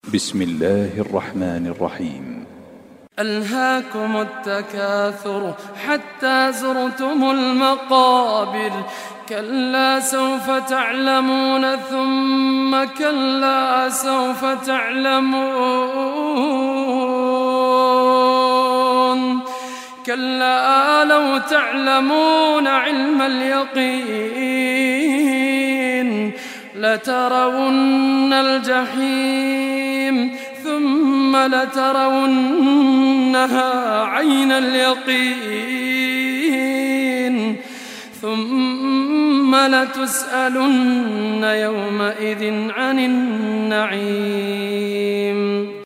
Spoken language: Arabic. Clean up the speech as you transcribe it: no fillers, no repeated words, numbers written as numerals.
بسم الله الرحمن الرحيم. ألهاكم التكاثر حتى زرتم المقابر، كلا سوف تعلمون ثم كلا سوف تعلمون، كلا لو تعلمون علم اليقين لترون الجحيم ثم لترونها عين اليقين ثم لتسألن يومئذ عن النعيم.